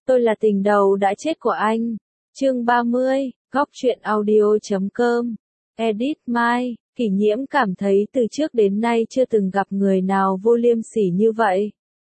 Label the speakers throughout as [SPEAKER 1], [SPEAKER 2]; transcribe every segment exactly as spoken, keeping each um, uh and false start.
[SPEAKER 1] Tôi là tình đầu đã chết của anh. Chương ba mươi, góc truyện audio.com. Edit Mai, Kỷ Nhiễm cảm thấy từ trước đến nay chưa từng gặp người nào vô liêm sỉ như vậy.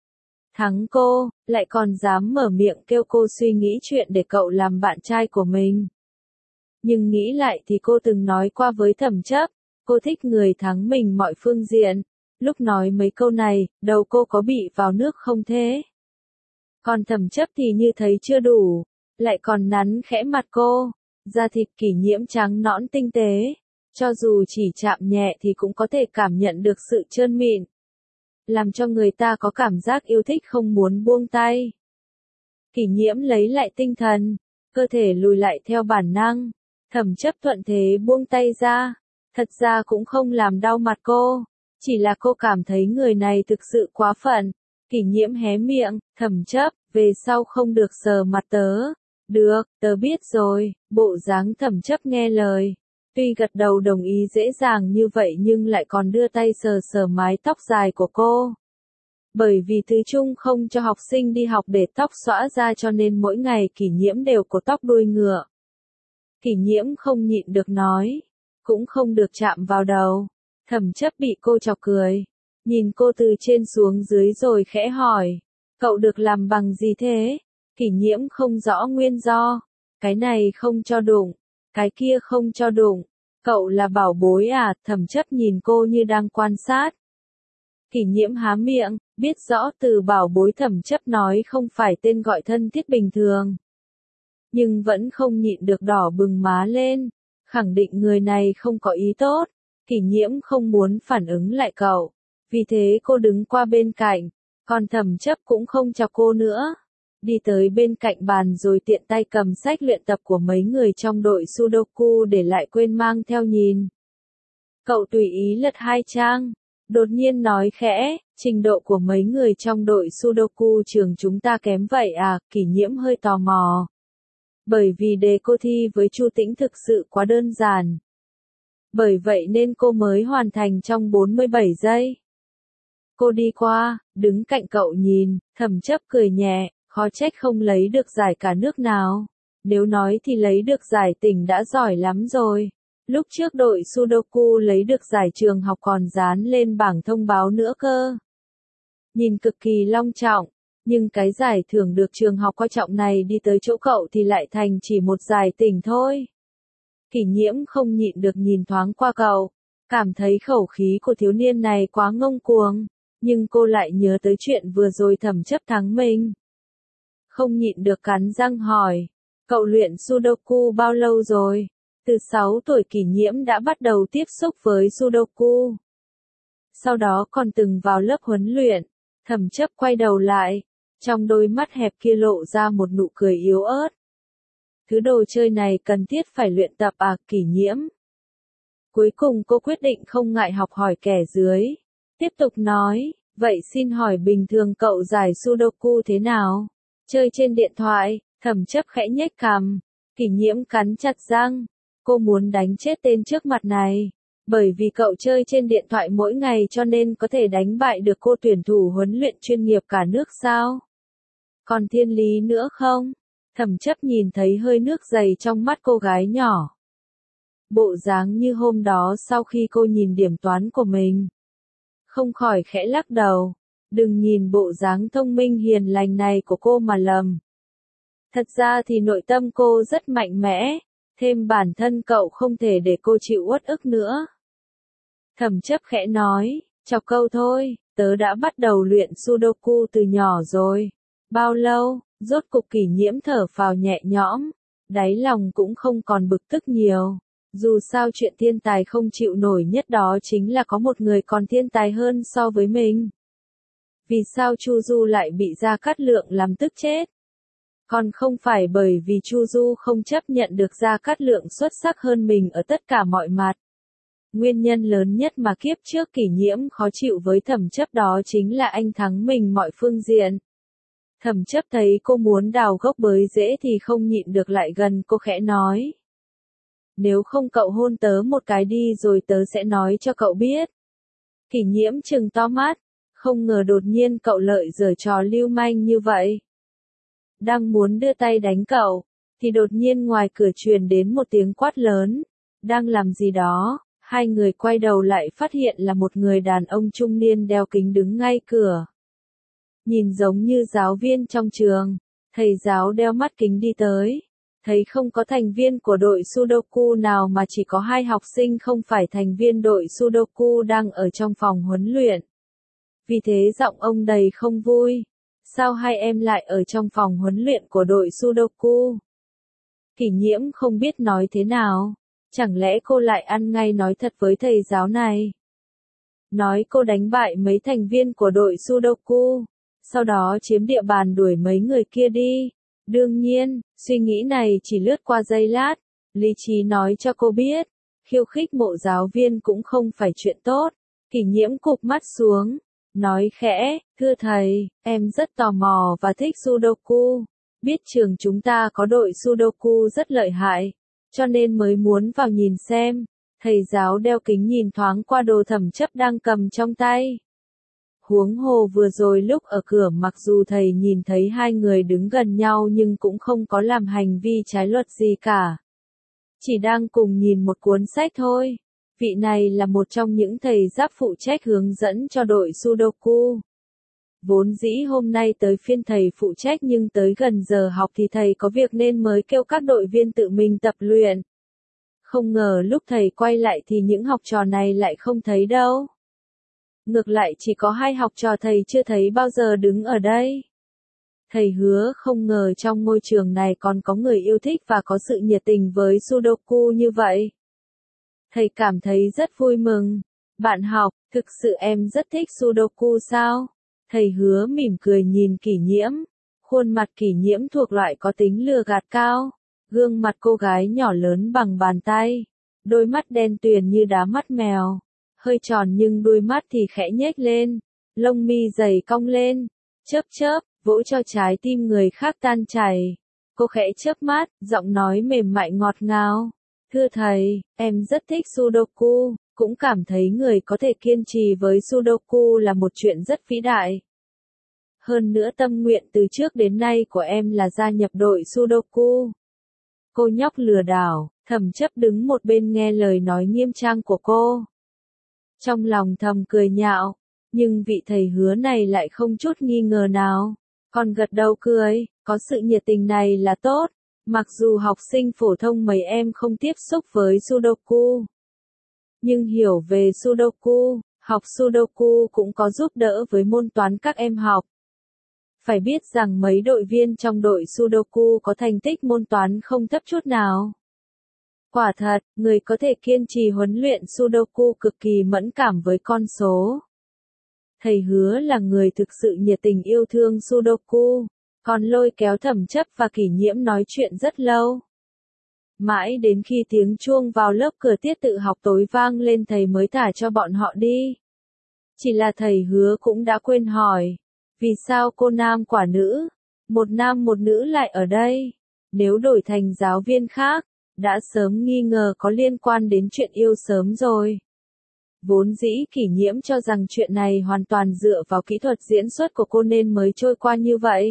[SPEAKER 1] Thắng cô, lại còn dám mở miệng kêu cô suy nghĩ chuyện để cậu làm bạn trai của mình. Nhưng nghĩ lại thì cô từng nói qua với Thẩm Chấp, cô thích người thắng mình mọi phương diện. Lúc nói mấy câu này, đầu cô có bị vào nước không thế? Còn Thẩm Chấp thì như thấy chưa đủ, lại còn nắn khẽ mặt cô, da thịt Kỷ Nhiễm trắng nõn tinh tế, cho dù chỉ chạm nhẹ thì cũng có thể cảm nhận được sự trơn mịn, làm cho người ta có cảm giác yêu thích không muốn buông tay. Kỷ Nhiễm lấy lại tinh thần, cơ thể lùi lại theo bản năng, Thẩm Chấp thuận thế buông tay ra, thật ra cũng không làm đau mặt cô, chỉ là cô cảm thấy người này thực sự quá phận. Kỷ Nhiễm hé miệng, Thẩm Chấp, về sau không được sờ mặt tớ. Được, tớ biết rồi, bộ dáng Thẩm Chấp nghe lời. Tuy gật đầu đồng ý dễ dàng như vậy nhưng lại còn đưa tay sờ sờ mái tóc dài của cô. Bởi vì Thứ Trung không cho học sinh đi học để tóc xõa ra cho nên mỗi ngày Kỷ Nhiễm đều cột tóc đuôi ngựa. Kỷ Nhiễm không nhịn được nói, cũng không được chạm vào đầu. Thẩm Chấp bị cô chọc cười, nhìn cô từ trên xuống dưới rồi khẽ hỏi, cậu được làm bằng gì thế? Kỷ Nhiễm không rõ nguyên do, cái này không cho đụng, cái kia không cho đụng, cậu là bảo bối à? Thẩm Chấp nhìn cô như đang quan sát. Kỷ Nhiễm há miệng, biết rõ từ bảo bối Thẩm Chấp nói không phải tên gọi thân thiết bình thường. Nhưng vẫn không nhịn được đỏ bừng má lên, khẳng định người này không có ý tốt. Kỷ Nhiễm không muốn phản ứng lại cậu, vì thế cô đứng qua bên cạnh, còn Thẩm Chấp cũng không chào cô nữa. Đi tới bên cạnh bàn rồi tiện tay cầm sách luyện tập của mấy người trong đội Sudoku để lại quên mang theo nhìn. Cậu tùy ý lật hai trang, đột nhiên nói khẽ, trình độ của mấy người trong đội Sudoku trường chúng ta kém vậy à? Kỷ Nhiễm hơi tò mò. Bởi vì đề cô thi với Chu Tĩnh thực sự quá đơn giản. Bởi vậy nên cô mới hoàn thành trong bốn mươi bảy giây. Cô đi qua, đứng cạnh cậu nhìn, Thẩm Chấp cười nhẹ, khó trách không lấy được giải cả nước nào. Nếu nói thì lấy được giải tỉnh đã giỏi lắm rồi. Lúc trước đội Sudoku lấy được giải trường học còn dán lên bảng thông báo nữa cơ. Nhìn cực kỳ long trọng, nhưng cái giải thưởng được trường học coi trọng này đi tới chỗ cậu thì lại thành chỉ một giải tỉnh thôi. Kỷ Nhiễm không nhịn được nhìn thoáng qua cậu, cảm thấy khẩu khí của thiếu niên này quá ngông cuồng, nhưng cô lại nhớ tới chuyện vừa rồi Thẩm Chấp thắng mình. Không nhịn được cắn răng hỏi, cậu luyện Sudoku bao lâu rồi? Từ sáu tuổi Kỷ Nhiễm đã bắt đầu tiếp xúc với Sudoku. Sau đó còn từng vào lớp huấn luyện. Thẩm Chấp quay đầu lại, trong đôi mắt hẹp kia lộ ra một nụ cười yếu ớt. Thứ đồ chơi này cần thiết phải luyện tập à? Kỷ Nhiễm. Cuối cùng cô quyết định không ngại học hỏi kẻ dưới. Tiếp tục nói, vậy xin hỏi bình thường cậu giải Sudoku thế nào? Chơi trên điện thoại? Thẩm Chấp khẽ nhếch cằm. Kỷ Nhiễm cắn chặt răng. Cô muốn đánh chết tên trước mặt này. Bởi vì cậu chơi trên điện thoại mỗi ngày cho nên có thể đánh bại được cô tuyển thủ huấn luyện chuyên nghiệp cả nước sao? Còn thiên lý nữa không? Thẩm Chấp nhìn thấy hơi nước dày trong mắt cô gái nhỏ. Bộ dáng như hôm đó sau khi cô nhìn điểm toán của mình. Không khỏi khẽ lắc đầu. Đừng nhìn bộ dáng thông minh hiền lành này của cô mà lầm. Thật ra thì nội tâm cô rất mạnh mẽ, thêm bản thân cậu không thể để cô chịu uất ức nữa. Thẩm Chấp khẽ nói, chọc câu thôi, tớ đã bắt đầu luyện Sudoku từ nhỏ rồi. Bao lâu? Rốt cục Kỷ Nhiễm thở phào nhẹ nhõm, đáy lòng cũng không còn bực tức nhiều. Dù sao chuyện thiên tài không chịu nổi nhất đó chính là có một người còn thiên tài hơn so với mình. Vì sao Chu Du lại bị Gia Cát Lượng làm tức chết? Còn không phải bởi vì Chu Du không chấp nhận được Gia Cát Lượng xuất sắc hơn mình ở tất cả mọi mặt. Nguyên nhân lớn nhất mà kiếp trước Kỷ Nhiễm khó chịu với Thẩm Chấp đó chính là anh thắng mình mọi phương diện. Thẩm Chấp thấy cô muốn đào gốc bới rễ thì không nhịn được lại gần cô khẽ nói. Nếu không cậu hôn tớ một cái đi rồi tớ sẽ nói cho cậu biết. Kỷ Nhiễm trừng to mắt, không ngờ đột nhiên cậu lợi giở trò lưu manh như vậy. đang muốn đưa tay đánh cậu, thì đột nhiên ngoài cửa truyền đến một tiếng quát lớn, đang làm gì đó. Hai người quay đầu lại phát hiện là một người đàn ông trung niên đeo kính đứng ngay cửa. Nhìn giống như giáo viên trong trường, thầy giáo đeo mắt kính đi tới. Thấy không có thành viên của đội Sudoku nào mà chỉ có hai học sinh không phải thành viên đội Sudoku đang ở trong phòng huấn luyện. Vì thế giọng ông đầy không vui. Sao hai em lại ở trong phòng huấn luyện của đội Sudoku? Kỷ Nhiễm không biết nói thế nào. Chẳng lẽ cô lại ăn ngay nói thật với thầy giáo này? Nói cô đánh bại mấy thành viên của đội Sudoku, sau đó chiếm địa bàn đuổi mấy người kia đi. Đương nhiên, suy nghĩ này chỉ lướt qua giây lát, lý trí nói cho cô biết, khiêu khích mộ giáo viên cũng không phải chuyện tốt. Kỷ Nhiễm cụp mắt xuống, nói khẽ, thưa thầy, em rất tò mò và thích Sudoku, biết trường chúng ta có đội Sudoku rất lợi hại, cho nên mới muốn vào nhìn xem. Thầy giáo đeo kính nhìn thoáng qua đồ Thẩm Chấp đang cầm trong tay. Huống hồ vừa rồi lúc ở cửa mặc dù thầy nhìn thấy hai người đứng gần nhau nhưng cũng không có làm hành vi trái luật gì cả. Chỉ đang cùng nhìn một cuốn sách thôi. Vị này là một trong những thầy giáp phụ trách hướng dẫn cho đội Sudoku. Vốn dĩ hôm nay tới phiên thầy phụ trách nhưng tới gần giờ học thì thầy có việc nên mới kêu các đội viên tự mình tập luyện. Không ngờ lúc thầy quay lại thì những học trò này lại không thấy đâu. Ngược lại chỉ có hai học trò thầy chưa thấy bao giờ đứng ở đây. Thầy hứa không ngờ trong môi trường này còn có người yêu thích và có sự nhiệt tình với Sudoku như vậy. Thầy cảm thấy rất vui mừng. Bạn học, thực sự em rất thích Sudoku sao? Thầy hứa mỉm cười nhìn Kỷ Nhiễm. Khuôn mặt Kỷ Nhiễm thuộc loại có tính lừa gạt cao. Gương mặt cô gái nhỏ lớn bằng bàn tay. Đôi mắt đen tuyền như đá mắt mèo. Hơi tròn nhưng đuôi mắt thì khẽ nhếch lên. Lông mi dày cong lên. Chớp chớp, vỗ cho trái tim người khác tan chảy. Cô khẽ chớp mắt, giọng nói mềm mại ngọt ngào. Thưa thầy, em rất thích Sudoku, cũng cảm thấy người có thể kiên trì với Sudoku là một chuyện rất vĩ đại. Hơn nữa tâm nguyện từ trước đến nay của em là gia nhập đội Sudoku. Cô nhóc lừa đảo, Thẩm Chấp đứng một bên nghe lời nói nghiêm trang của cô. Trong lòng thầm cười nhạo, nhưng vị thầy hứa này lại không chút nghi ngờ nào. Còn gật đầu cười, có sự nhiệt tình này là tốt. Mặc dù học sinh phổ thông mấy em không tiếp xúc với Sudoku, nhưng hiểu về Sudoku, học Sudoku cũng có giúp đỡ với môn toán các em học. Phải biết rằng mấy đội viên trong đội Sudoku có thành tích môn toán không thấp chút nào. Quả thật, người có thể kiên trì huấn luyện Sudoku cực kỳ mẫn cảm với con số. Thầy hứa là người thực sự nhiệt tình yêu thương Sudoku. Còn lôi kéo Thẩm Chấp và Kỷ Nhiễm nói chuyện rất lâu. Mãi đến khi tiếng chuông vào lớp cửa tiết tự học tối vang lên thầy mới thả cho bọn họ đi. Chỉ là thầy hứa cũng đã quên hỏi. Vì sao cô nam quả nữ, một nam một nữ lại ở đây? Nếu đổi thành giáo viên khác, đã sớm nghi ngờ có liên quan đến chuyện yêu sớm rồi. Vốn dĩ Kỷ Nhiễm cho rằng chuyện này hoàn toàn dựa vào kỹ thuật diễn xuất của cô nên mới trôi qua như vậy.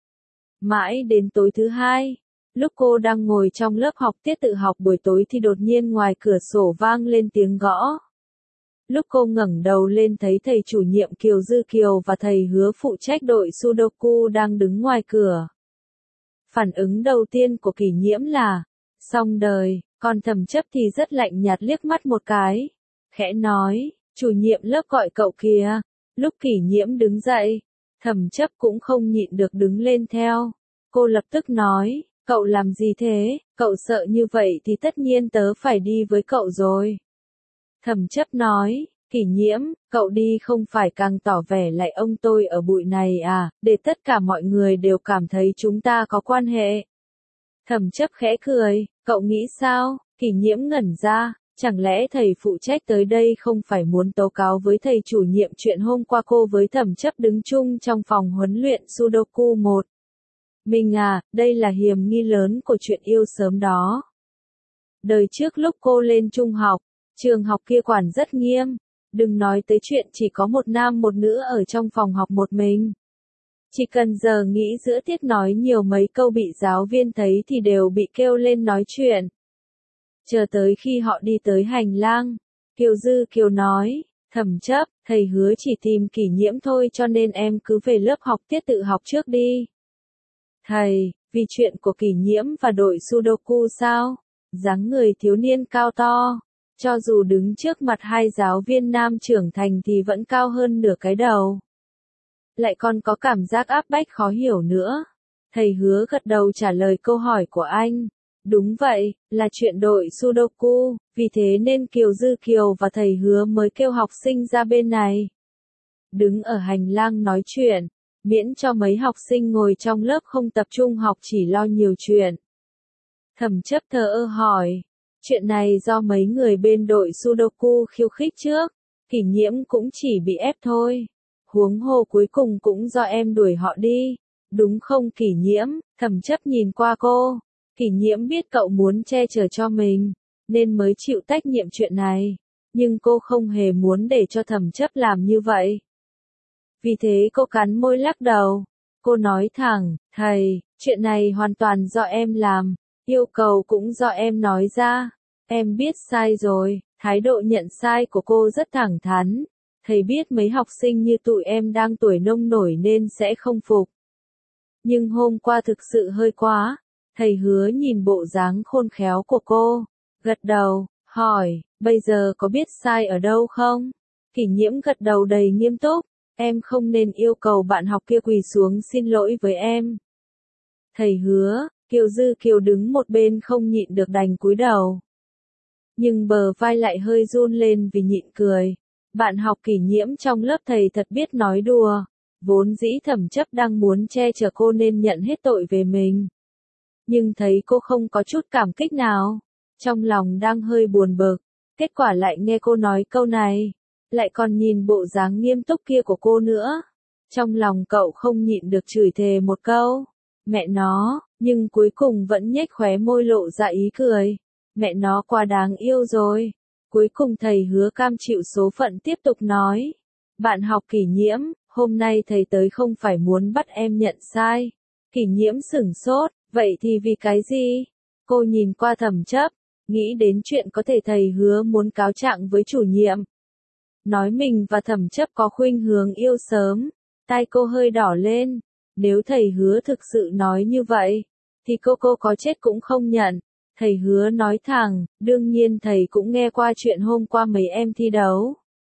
[SPEAKER 1] Mãi đến tối thứ hai, lúc cô đang ngồi trong lớp học tiết tự học buổi tối thì đột nhiên ngoài cửa sổ vang lên tiếng gõ. Lúc cô ngẩng đầu lên thấy thầy chủ nhiệm Kiều Dư Kiều và thầy hứa phụ trách đội Sudoku đang đứng ngoài cửa. Phản ứng đầu tiên của Kỷ Nhiễm là, xong đời, còn Thẩm Chấp thì rất lạnh nhạt liếc mắt một cái. Khẽ nói, chủ nhiệm lớp gọi cậu kìa. Lúc Kỷ Nhiễm đứng dậy, Thẩm Chấp cũng không nhịn được đứng lên theo. Cô lập tức nói, cậu làm gì thế, cậu sợ như vậy thì tất nhiên tớ phải đi với cậu rồi. Thẩm Chấp nói, Kỷ Nhiễm, cậu đi không phải càng tỏ vẻ lại ông tôi ở bụi này à, để tất cả mọi người đều cảm thấy chúng ta có quan hệ. Thẩm Chấp khẽ cười, cậu nghĩ sao? Kỷ Nhiễm ngẩn ra. Chẳng lẽ thầy phụ trách tới đây không phải muốn tố cáo với thầy chủ nhiệm chuyện hôm qua cô với Thẩm Chấp đứng chung trong phòng huấn luyện Sudoku một? Mình à, đây là hiểm nghi lớn của chuyện yêu sớm đó. Đời trước lúc cô lên trung học, trường học kia quản rất nghiêm, đừng nói tới chuyện chỉ có một nam một nữ ở trong phòng học một mình. Chỉ cần giờ nghĩ giữa tiết nói nhiều mấy câu bị giáo viên thấy thì đều bị kêu lên nói chuyện. Chờ tới khi họ đi tới hành lang, Kiều Dư Kiều nói, Thẩm Chấp, thầy hứa chỉ tìm Kỷ Nhiễm thôi cho nên em cứ về lớp học tiết tự học trước đi. Thầy, vì chuyện của Kỷ Nhiễm và đội Sudoku sao? Dáng người thiếu niên cao to, cho dù đứng trước mặt hai giáo viên nam trưởng thành thì vẫn cao hơn nửa cái đầu. Lại còn có cảm giác áp bách khó hiểu nữa. Thầy hứa gật đầu trả lời câu hỏi của anh. Đúng vậy, là chuyện đội Sudoku, vì thế nên Kiều Dư Kiều và thầy hứa mới kêu học sinh ra bên này. Đứng ở hành lang nói chuyện, miễn cho mấy học sinh ngồi trong lớp không tập trung học chỉ lo nhiều chuyện. Thẩm Chấp thờ ơ hỏi, chuyện này do mấy người bên đội Sudoku khiêu khích trước, Kỷ Nhiễm cũng chỉ bị ép thôi. Huống hồ cuối cùng cũng do em đuổi họ đi, đúng không Kỷ Nhiễm? Thẩm Chấp nhìn qua cô. Kỷ Nhiễm biết cậu muốn che chở cho mình, nên mới chịu trách nhiệm chuyện này, nhưng cô không hề muốn để cho Thẩm Chấp làm như vậy. Vì thế cô cắn môi lắc đầu. Cô nói thẳng, thầy, chuyện này hoàn toàn do em làm, yêu cầu cũng do em nói ra. Em biết sai rồi, thái độ nhận sai của cô rất thẳng thắn. Thầy biết mấy học sinh như tụi em đang tuổi nông nổi nên sẽ không phục. Nhưng hôm qua thực sự hơi quá. Thầy hứa nhìn bộ dáng khôn khéo của cô, gật đầu, hỏi, bây giờ có biết sai ở đâu không? Kỷ Nhiễm gật đầu đầy nghiêm túc, em không nên yêu cầu bạn học kia quỳ xuống xin lỗi với em. Thầy hứa, Kiều Dư Kiều đứng một bên không nhịn được đành cúi đầu. Nhưng bờ vai lại hơi run lên vì nhịn cười. Bạn học Kỷ Nhiễm trong lớp thầy thật biết nói đùa, vốn dĩ Thẩm Chấp đang muốn che chở cô nên nhận hết tội về mình. Nhưng thấy cô không có chút cảm kích nào, trong lòng đang hơi buồn bực, kết quả lại nghe cô nói câu này, lại còn nhìn bộ dáng nghiêm túc kia của cô nữa. Trong lòng cậu không nhịn được chửi thề một câu, mẹ nó, nhưng cuối cùng vẫn nhếch khóe môi lộ ra ý cười, mẹ nó quá đáng yêu rồi. Cuối cùng thầy hứa cam chịu số phận tiếp tục nói, bạn học Kỷ Nhiễm, hôm nay thầy tới không phải muốn bắt em nhận sai. Kỷ Nhiễm sửng sốt. Vậy thì vì cái gì? Cô nhìn qua Thẩm Chấp, nghĩ đến chuyện có thể thầy hứa muốn cáo trạng với chủ nhiệm. Nói mình và Thẩm Chấp có khuynh hướng yêu sớm, tai cô hơi đỏ lên. Nếu thầy hứa thực sự nói như vậy, thì cô cô có chết cũng không nhận. Thầy hứa nói thẳng, đương nhiên thầy cũng nghe qua chuyện hôm qua mấy em thi đấu.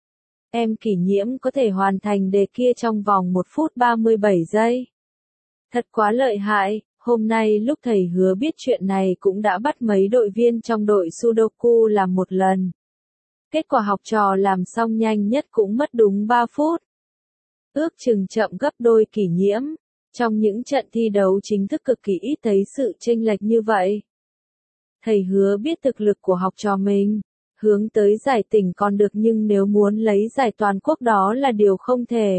[SPEAKER 1] Em Kỷ Nhiễm có thể hoàn thành đề kia trong vòng một phút ba mươi bảy giây. Thật quá lợi hại. Hôm nay lúc thầy hứa biết chuyện này cũng đã bắt mấy đội viên trong đội Sudoku làm một lần. Kết quả học trò làm xong nhanh nhất cũng mất đúng ba phút. Ước chừng chậm gấp đôi Kỷ Nhiễm. Trong những trận thi đấu chính thức cực kỳ ít thấy sự chênh lệch như vậy. Thầy hứa biết thực lực của học trò mình, hướng tới giải tỉnh còn được nhưng nếu muốn lấy giải toàn quốc đó là điều không thể.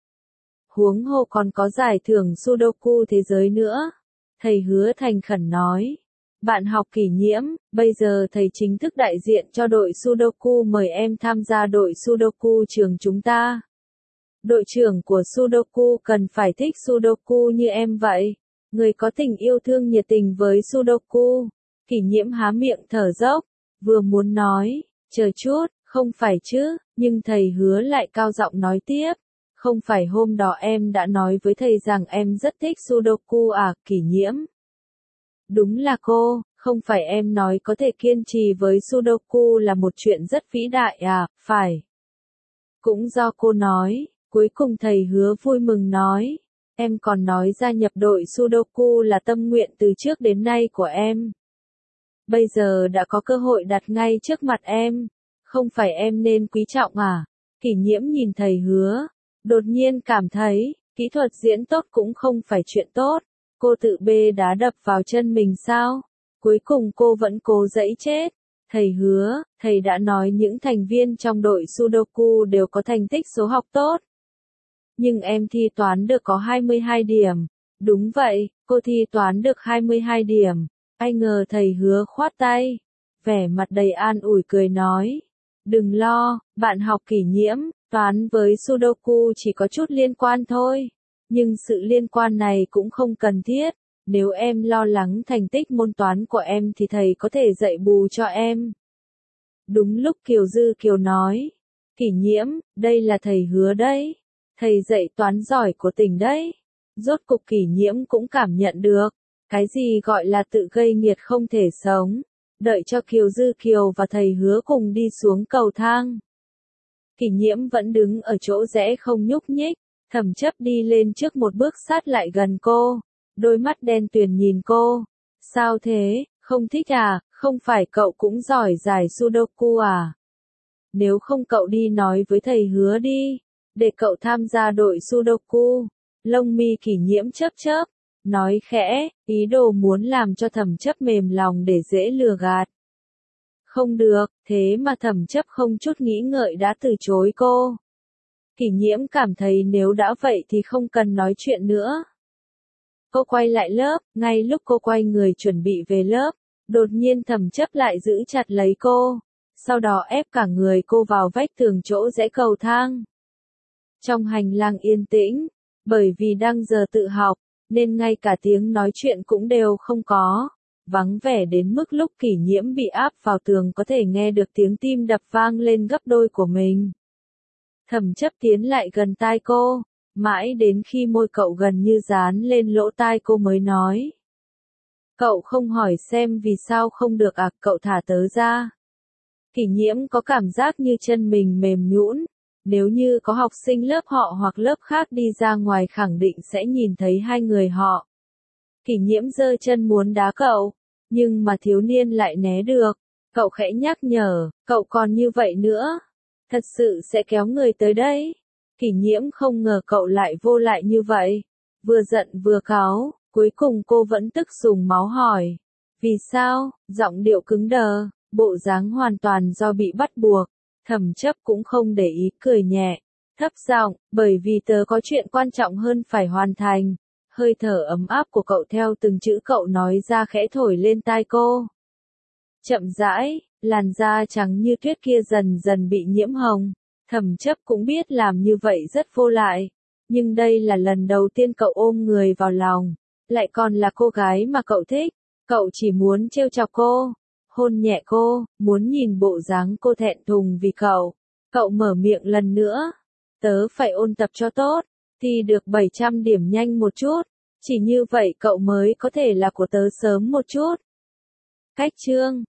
[SPEAKER 1] Huống hồ còn có giải thưởng Sudoku thế giới nữa. Thầy hứa thành khẩn nói, bạn học Kỷ Nhiễm, bây giờ thầy chính thức đại diện cho đội Sudoku mời em tham gia đội Sudoku trường chúng ta. Đội trưởng của Sudoku cần phải thích Sudoku như em vậy, người có tình yêu thương nhiệt tình với Sudoku. Kỷ Nhiễm há miệng thở dốc, vừa muốn nói, chờ chút, không phải chứ, nhưng thầy hứa lại cao giọng nói tiếp. Không phải hôm đó em đã nói với thầy rằng em rất thích Sudoku à, Kỷ Nhiễm? Đúng là cô, không phải em nói có thể kiên trì với Sudoku là một chuyện rất vĩ đại à, phải. Cũng do cô nói, cuối cùng thầy hứa vui mừng nói, em còn nói gia nhập đội Sudoku là tâm nguyện từ trước đến nay của em. Bây giờ đã có cơ hội đặt ngay trước mặt em, không phải em nên quý trọng à? Kỷ Nhiễm nhìn thầy hứa. Đột nhiên cảm thấy, kỹ thuật diễn tốt cũng không phải chuyện tốt. Cô tự bê đá đập vào chân mình sao? Cuối cùng cô vẫn cố dẫy chết. Thầy hứa, thầy đã nói những thành viên trong đội Sudoku đều có thành tích số học tốt. Nhưng em thi toán được có hai mươi hai điểm. Đúng vậy, cô thi toán được hai mươi hai điểm. Ai ngờ thầy hứa khoát tay. Vẻ mặt đầy an ủi cười nói. Đừng lo, bạn học Kỷ Nhiễm. Toán với Sudoku chỉ có chút liên quan thôi. nhưng sự liên quan này cũng không cần thiết. Nếu em lo lắng thành tích môn toán của em thì thầy có thể dạy bù cho em. Đúng lúc Kiều Dư Kiều nói, Kỷ Nhiễm, đây là thầy Hứa đấy. Thầy dạy toán giỏi của tỉnh đấy. Rốt cục Kỷ Nhiễm cũng cảm nhận được, cái gì gọi là tự gây nghiệt không thể sống. Đợi cho Kiều Dư Kiều và thầy Hứa cùng đi xuống cầu thang. Kỷ Nhiễm vẫn đứng ở chỗ rẽ không nhúc nhích, Thẩm Chấp đi lên trước một bước sát lại gần cô, đôi mắt đen tuyền nhìn cô. Sao thế, không thích à, không phải cậu cũng giỏi giải Sudoku à? Nếu không cậu đi nói với thầy Hứa đi, để cậu tham gia đội Sudoku. Lông mi Kỷ Nhiễm chớp chớp, nói khẽ, ý đồ muốn làm cho Thẩm Chấp mềm lòng để dễ lừa gạt. Không được, thế mà Thẩm Chấp không chút nghĩ ngợi đã từ chối cô. Kỷ Nhiễm cảm thấy nếu đã vậy thì không cần nói chuyện nữa. Cô quay lại lớp, ngay lúc cô quay người chuẩn bị về lớp, đột nhiên Thẩm Chấp lại giữ chặt lấy cô, sau đó ép cả người cô vào vách tường chỗ rẽ cầu thang. Trong hành lang yên tĩnh, bởi vì đang giờ tự học, nên ngay cả tiếng nói chuyện cũng đều không có, vắng vẻ đến mức lúc Kỷ Nhiễm bị áp vào tường có thể nghe được tiếng tim đập vang lên gấp đôi của mình. Thẩm Chấp tiến lại gần tai cô, mãi đến khi môi cậu gần như dán lên lỗ tai cô mới nói. Cậu không hỏi xem vì sao không được à, cậu thả tớ ra. Kỷ Nhiễm có cảm giác như chân mình mềm nhũn. Nếu như có học sinh lớp họ hoặc lớp khác đi ra ngoài khẳng định sẽ nhìn thấy hai người họ. Kỷ Nhiễm giơ chân muốn đá cậu, nhưng mà thiếu niên lại né được. Cậu khẽ nhắc nhở, cậu còn như vậy nữa, thật sự sẽ kéo người tới đấy. Kỷ Nhiễm không ngờ cậu lại vô lại như vậy. Vừa giận vừa cáu, cuối cùng cô vẫn tức dùng máu hỏi. Vì sao? Giọng điệu cứng đờ, bộ dáng hoàn toàn do bị bắt buộc. Thẩm Chấp cũng không để ý, cười nhẹ, thấp giọng, bởi vì tớ có chuyện quan trọng hơn phải hoàn thành. Hơi thở ấm áp của cậu theo từng chữ cậu nói ra khẽ thổi lên tai cô. Chậm rãi, làn da trắng như tuyết kia dần dần bị nhiễm hồng. Thẩm Chấp cũng biết làm như vậy rất vô lại, nhưng đây là lần đầu tiên cậu ôm người vào lòng, lại còn là cô gái mà cậu thích. Cậu chỉ muốn trêu chọc cô, hôn nhẹ cô, muốn nhìn bộ dáng cô thẹn thùng vì cậu. Cậu mở miệng lần nữa, tớ phải ôn tập cho tốt, thi được bảy trăm điểm nhanh một chút, chỉ như vậy cậu mới có thể là của tớ sớm một chút. Cách chương